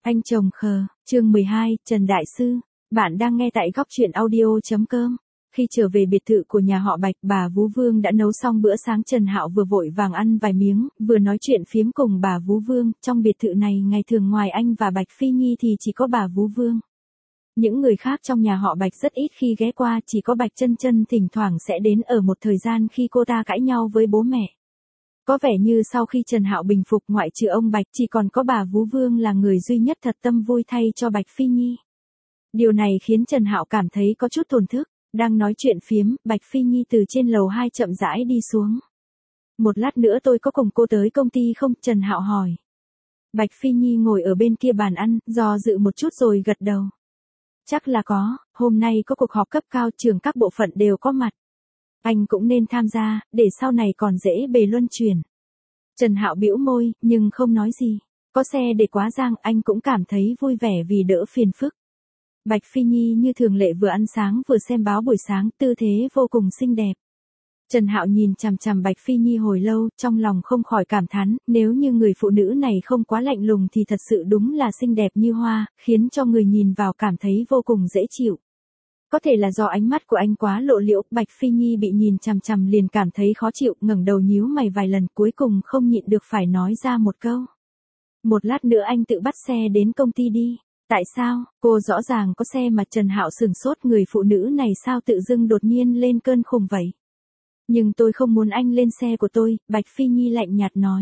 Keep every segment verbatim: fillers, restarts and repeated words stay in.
Anh chồng khờ, chương mười hai, Trần Đại Sư. Bạn đang nghe tại góc truyện audio.com. Khi trở về biệt thự của nhà họ Bạch, bà Vú Vương đã nấu xong bữa sáng. Trần Hạo vừa vội vàng ăn vài miếng, vừa nói chuyện phiếm cùng bà Vú Vương. Trong biệt thự này ngày thường ngoài anh và Bạch Phi Nhi thì chỉ có bà Vú Vương. Những người khác trong nhà họ Bạch rất ít khi ghé qua, chỉ có Bạch Chân Chân thỉnh thoảng sẽ đến ở một thời gian khi cô ta cãi nhau với bố mẹ. Có vẻ như sau khi Trần Hạo bình phục, ngoại trừ ông Bạch, chỉ còn có bà Vú Vương là người duy nhất thật tâm vui thay cho Bạch Phi Nhi. Điều này khiến Trần Hạo cảm thấy có chút thổn thức. Đang nói chuyện phiếm, Bạch Phi Nhi từ trên lầu hai chậm rãi đi xuống. Một lát nữa tôi có cùng cô tới công ty không? Trần Hạo hỏi. Bạch Phi Nhi ngồi ở bên kia bàn ăn, do dự một chút rồi gật đầu. Chắc là có, hôm nay có cuộc họp cấp cao, trưởng các bộ phận đều có mặt. Anh cũng nên tham gia, để sau này còn dễ bề luân chuyển. Trần Hạo bĩu môi, nhưng không nói gì. Có xe để quá giang, anh cũng cảm thấy vui vẻ vì đỡ phiền phức. Bạch Phi Nhi như thường lệ vừa ăn sáng vừa xem báo buổi sáng, tư thế vô cùng xinh đẹp. Trần Hạo nhìn chằm chằm Bạch Phi Nhi hồi lâu, trong lòng không khỏi cảm thán, nếu như người phụ nữ này không quá lạnh lùng thì thật sự đúng là xinh đẹp như hoa, khiến cho người nhìn vào cảm thấy vô cùng dễ chịu. Có thể là do ánh mắt của anh quá lộ liễu, Bạch Phi Nhi bị nhìn chằm chằm liền cảm thấy khó chịu, ngẩng đầu nhíu mày vài lần, cuối cùng không nhịn được phải nói ra một câu. Một lát nữa anh tự bắt xe đến công ty đi. Tại sao? Cô rõ ràng có xe mà. Trần Hạo sửng sốt, người phụ nữ này sao tự dưng đột nhiên lên cơn khùng vậy? Nhưng tôi không muốn anh lên xe của tôi, Bạch Phi Nhi lạnh nhạt nói.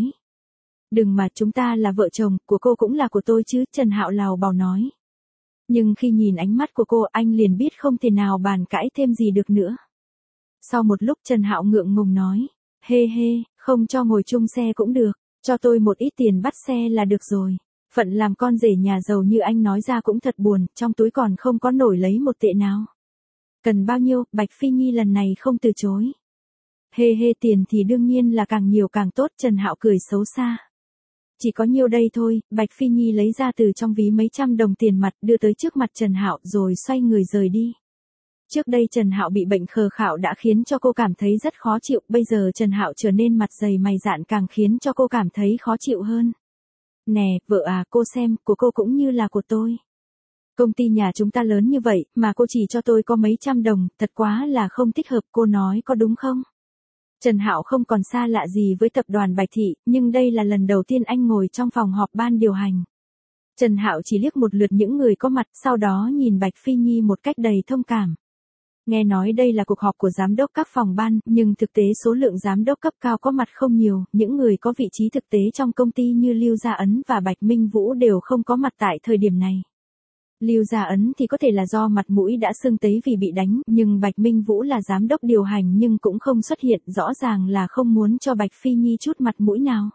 Đừng mà, chúng ta là vợ chồng, của cô cũng là của tôi chứ, Trần Hạo lào bào nói. Nhưng khi nhìn ánh mắt của cô, anh liền biết không thể nào bàn cãi thêm gì được nữa. Sau một lúc Trần Hạo ngượng ngùng nói. Hê hê, không cho ngồi chung xe cũng được, cho tôi một ít tiền bắt xe là được rồi. Phận làm con rể nhà giàu như anh nói ra cũng thật buồn, trong túi còn không có nổi lấy một tệ nào. Cần bao nhiêu? Bạch Phi Nhi lần này không từ chối. Hê hê, tiền thì đương nhiên là càng nhiều càng tốt, Trần Hạo cười xấu xa. Chỉ có nhiêu đây thôi, Bạch Phi Nhi lấy ra từ trong ví mấy trăm đồng tiền mặt đưa tới trước mặt Trần Hạo rồi xoay người rời đi. Trước đây Trần Hạo bị bệnh khờ khạo đã khiến cho cô cảm thấy rất khó chịu, bây giờ Trần Hạo trở nên mặt dày mày dạn càng khiến cho cô cảm thấy khó chịu hơn. Nè, vợ à, cô xem, của cô cũng như là của tôi. Công ty nhà chúng ta lớn như vậy, mà cô chỉ cho tôi có mấy trăm đồng, thật quá là không thích hợp, cô nói có đúng không? Trần Hạo không còn xa lạ gì với tập đoàn Bạch Thị, nhưng đây là lần đầu tiên anh ngồi trong phòng họp ban điều hành. Trần Hạo chỉ liếc một lượt những người có mặt, sau đó nhìn Bạch Phi Nhi một cách đầy thông cảm. Nghe nói đây là cuộc họp của giám đốc các phòng ban, nhưng thực tế số lượng giám đốc cấp cao có mặt không nhiều, những người có vị trí thực tế trong công ty như Lưu Gia Ấn và Bạch Minh Vũ đều không có mặt tại thời điểm này. Lưu Gia Ấn thì có thể là do mặt mũi đã sưng tấy vì bị đánh, nhưng Bạch Minh Vũ là giám đốc điều hành nhưng cũng không xuất hiện, rõ ràng là không muốn cho Bạch Phi Nhi chút mặt mũi nào.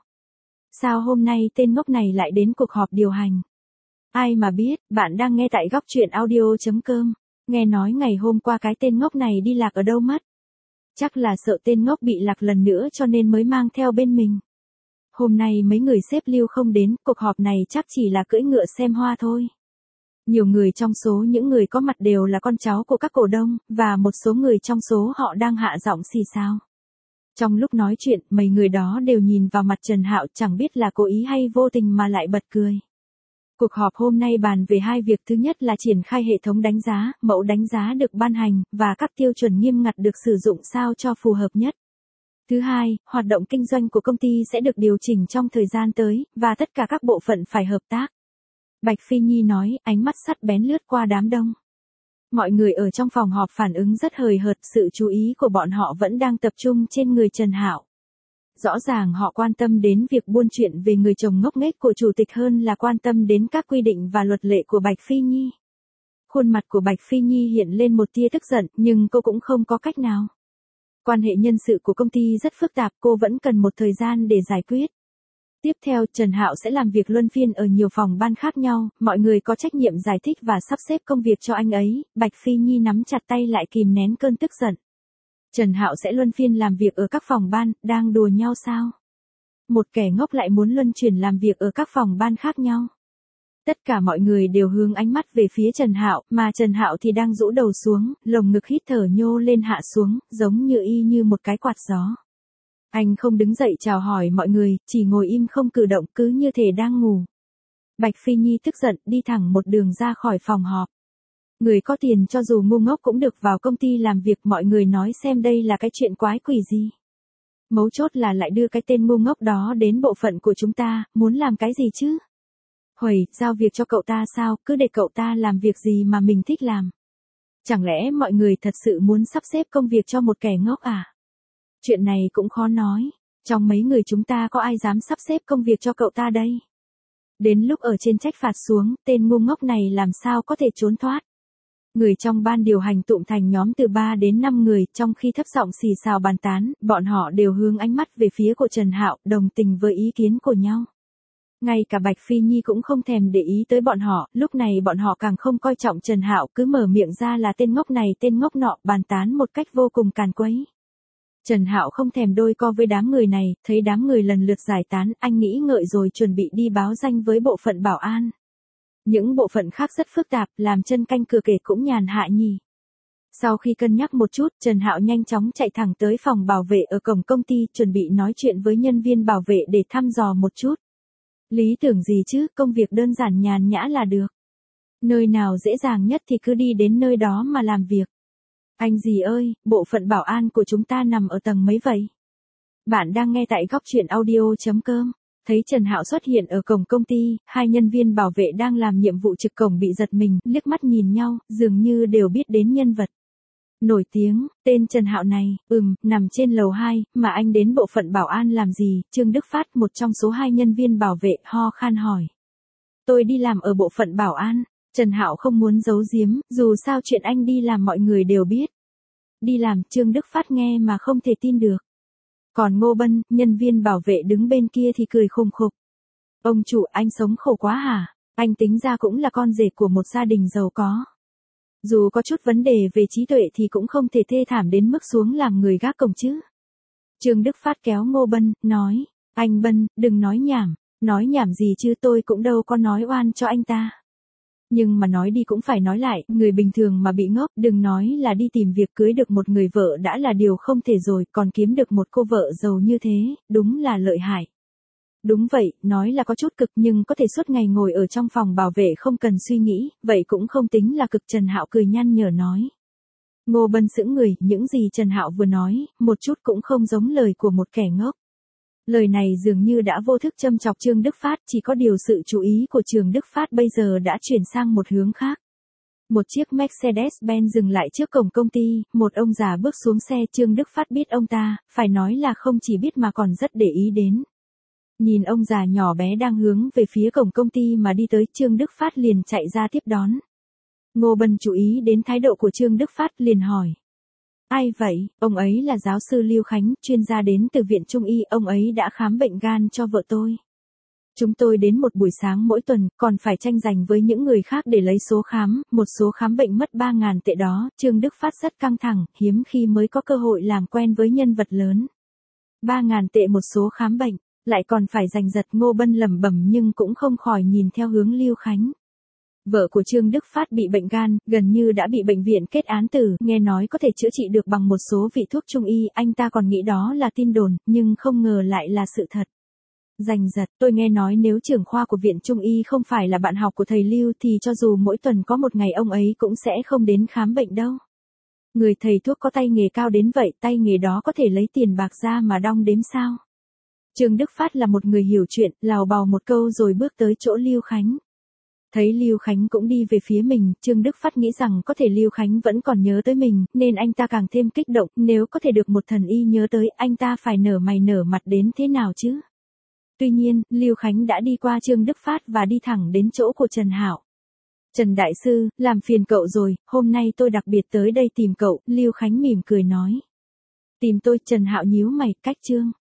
Sao hôm nay tên ngốc này lại đến cuộc họp điều hành? Ai mà biết, bạn đang nghe tại góc truyện audio.com. Nghe nói ngày hôm qua cái tên ngốc này đi lạc ở đâu mất. Chắc là sợ tên ngốc bị lạc lần nữa cho nên mới mang theo bên mình. Hôm nay mấy người sếp Lưu không đến, cuộc họp này chắc chỉ là cưỡi ngựa xem hoa thôi. Nhiều người trong số những người có mặt đều là con cháu của các cổ đông, và một số người trong số họ đang hạ giọng xì xào. Trong lúc nói chuyện, mấy người đó đều nhìn vào mặt Trần Hạo, chẳng biết là cố ý hay vô tình mà lại bật cười. Cuộc họp hôm nay bàn về hai việc, thứ nhất là triển khai hệ thống đánh giá, mẫu đánh giá được ban hành, và các tiêu chuẩn nghiêm ngặt được sử dụng sao cho phù hợp nhất. Thứ hai, hoạt động kinh doanh của công ty sẽ được điều chỉnh trong thời gian tới, và tất cả các bộ phận phải hợp tác. Bạch Phi Nhi nói, ánh mắt sắc bén lướt qua đám đông. Mọi người ở trong phòng họp phản ứng rất hời hợt, sự chú ý của bọn họ vẫn đang tập trung trên người Trần Hạo. Rõ ràng họ quan tâm đến việc buôn chuyện về người chồng ngốc nghếch của chủ tịch hơn là quan tâm đến các quy định và luật lệ của Bạch Phi Nhi. Khuôn mặt của Bạch Phi Nhi hiện lên một tia tức giận, nhưng cô cũng không có cách nào. Quan hệ nhân sự của công ty rất phức tạp, cô vẫn cần một thời gian để giải quyết. Tiếp theo, Trần Hạo sẽ làm việc luân phiên ở nhiều phòng ban khác nhau, mọi người có trách nhiệm giải thích và sắp xếp công việc cho anh ấy. Bạch Phi Nhi nắm chặt tay lại kìm nén cơn tức giận. Trần Hạo sẽ luân phiên làm việc ở các phòng ban, đang đùa nhau sao? Một kẻ ngốc lại muốn luân chuyển làm việc ở các phòng ban khác nhau. Tất cả mọi người đều hướng ánh mắt về phía Trần Hạo, mà Trần Hạo thì đang rũ đầu xuống, lồng ngực hít thở nhô lên hạ xuống, giống như y như một cái quạt gió. Anh không đứng dậy chào hỏi mọi người, chỉ ngồi im không cử động, cứ như thể đang ngủ. Bạch Phi Nhi tức giận đi thẳng một đường ra khỏi phòng họp. Người có tiền cho dù ngu ngốc cũng được vào công ty làm việc, mọi người nói xem đây là cái chuyện quái quỷ gì. Mấu chốt là lại đưa cái tên ngu ngốc đó đến bộ phận của chúng ta, muốn làm cái gì chứ? Huẩy, giao việc cho cậu ta sao, cứ để cậu ta làm việc gì mà mình thích làm. Chẳng lẽ mọi người thật sự muốn sắp xếp công việc cho một kẻ ngốc à? Chuyện này cũng khó nói, trong mấy người chúng ta có ai dám sắp xếp công việc cho cậu ta đây? Đến lúc ở trên trách phạt xuống, tên ngu ngốc này làm sao có thể trốn thoát. Người trong ban điều hành tụm thành nhóm từ ba đến năm người, trong khi thấp giọng xì xào bàn tán, bọn họ đều hướng ánh mắt về phía của Trần Hạo, đồng tình với ý kiến của nhau. Ngay cả Bạch Phi Nhi cũng không thèm để ý tới bọn họ, lúc này bọn họ càng không coi trọng Trần Hạo, cứ mở miệng ra là tên ngốc này tên ngốc nọ, bàn tán một cách vô cùng càn quấy. Trần Hạo không thèm đôi co với đám người này, thấy đám người lần lượt giải tán, anh nghĩ ngợi rồi chuẩn bị đi báo danh với bộ phận bảo an. Những bộ phận khác rất phức tạp, làm chân canh cửa kể cũng nhàn hạ nhỉ. Sau khi cân nhắc một chút, Trần Hạo nhanh chóng chạy thẳng tới phòng bảo vệ ở cổng công ty, chuẩn bị nói chuyện với nhân viên bảo vệ để thăm dò một chút. Lý tưởng gì chứ, công việc đơn giản nhàn nhã là được. Nơi nào dễ dàng nhất thì cứ đi đến nơi đó mà làm việc. Anh gì ơi, bộ phận bảo an của chúng ta nằm ở tầng mấy vậy? Bạn đang nghe tại góc truyện audio chấm com. Thấy Trần Hạo xuất hiện ở cổng công ty, hai nhân viên bảo vệ đang làm nhiệm vụ trực cổng bị giật mình, liếc mắt nhìn nhau, dường như đều biết đến nhân vật nổi tiếng, tên Trần Hạo này, ừm, nằm trên lầu hai, mà anh đến bộ phận bảo an làm gì? Trương Đức Phát, một trong số hai nhân viên bảo vệ, ho khan hỏi. Tôi đi làm ở bộ phận bảo an. Trần Hạo không muốn giấu giếm, dù sao chuyện anh đi làm mọi người đều biết. Đi làm, Trương Đức Phát nghe mà không thể tin được. Còn Ngô Bân, nhân viên bảo vệ đứng bên kia thì cười khùng khục. Ông chủ, anh sống khổ quá hả? Anh tính ra cũng là con rể của một gia đình giàu có. Dù có chút vấn đề về trí tuệ thì cũng không thể thê thảm đến mức xuống làm người gác cổng chứ. Trương Đức Phát kéo Ngô Bân, nói, anh Bân, đừng nói nhảm, nói nhảm gì chứ, tôi cũng đâu có nói oan cho anh ta. Nhưng mà nói đi cũng phải nói lại, người bình thường mà bị ngốc, đừng nói là đi tìm việc, cưới được một người vợ đã là điều không thể rồi, còn kiếm được một cô vợ giàu như thế, đúng là lợi hại. Đúng vậy, nói là có chút cực nhưng có thể suốt ngày ngồi ở trong phòng bảo vệ không cần suy nghĩ, vậy cũng không tính là cực. Trần Hạo cười nhăn nhở nói. Ngô Bân sững người, những gì Trần Hạo vừa nói, một chút cũng không giống lời của một kẻ ngốc. Lời này dường như đã vô thức châm chọc Trương Đức Phát, chỉ có điều sự chú ý của Trương Đức Phát bây giờ đã chuyển sang một hướng khác. Một chiếc Mercedes-Benz dừng lại trước cổng công ty, một ông già bước xuống xe. Trương Đức Phát biết ông ta, phải nói là không chỉ biết mà còn rất để ý đến. Nhìn ông già nhỏ bé đang hướng về phía cổng công ty mà đi tới, Trương Đức Phát liền chạy ra tiếp đón. Ngô Bân chú ý đến thái độ của Trương Đức Phát liền hỏi. Ai vậy? Ông ấy là giáo sư Lưu Khánh, chuyên gia đến từ Viện Trung y, ông ấy đã khám bệnh gan cho vợ tôi. Chúng tôi đến một buổi sáng mỗi tuần, còn phải tranh giành với những người khác để lấy số khám, một số khám bệnh mất ba ngàn tệ đó. Trương Đức Phát rất căng thẳng, hiếm khi mới có cơ hội làm quen với nhân vật lớn. ba ngàn tệ một số khám bệnh, lại còn phải giành giật. Ngô Bân lẩm bẩm nhưng cũng không khỏi nhìn theo hướng Lưu Khánh. Vợ của Trương Đức Phát bị bệnh gan, gần như đã bị bệnh viện kết án tử, nghe nói có thể chữa trị được bằng một số vị thuốc trung y, anh ta còn nghĩ đó là tin đồn, nhưng không ngờ lại là sự thật. Giành giật, tôi nghe nói nếu trưởng khoa của Viện Trung y không phải là bạn học của thầy Lưu thì cho dù mỗi tuần có một ngày ông ấy cũng sẽ không đến khám bệnh đâu. Người thầy thuốc có tay nghề cao đến vậy, tay nghề đó có thể lấy tiền bạc ra mà đong đếm sao? Trương Đức Phát là một người hiểu chuyện, lào bào một câu rồi bước tới chỗ Lưu Khánh. Thấy Lưu Khánh cũng đi về phía mình, Trương Đức Phát nghĩ rằng có thể Lưu Khánh vẫn còn nhớ tới mình, nên anh ta càng thêm kích động, nếu có thể được một thần y nhớ tới, anh ta phải nở mày nở mặt đến thế nào chứ? Tuy nhiên, Lưu Khánh đã đi qua Trương Đức Phát và đi thẳng đến chỗ của Trần Hạo. Trần Đại Sư, làm phiền cậu rồi, hôm nay tôi đặc biệt tới đây tìm cậu, Lưu Khánh mỉm cười nói. Tìm tôi? Trần Hạo nhíu mày, cách Trương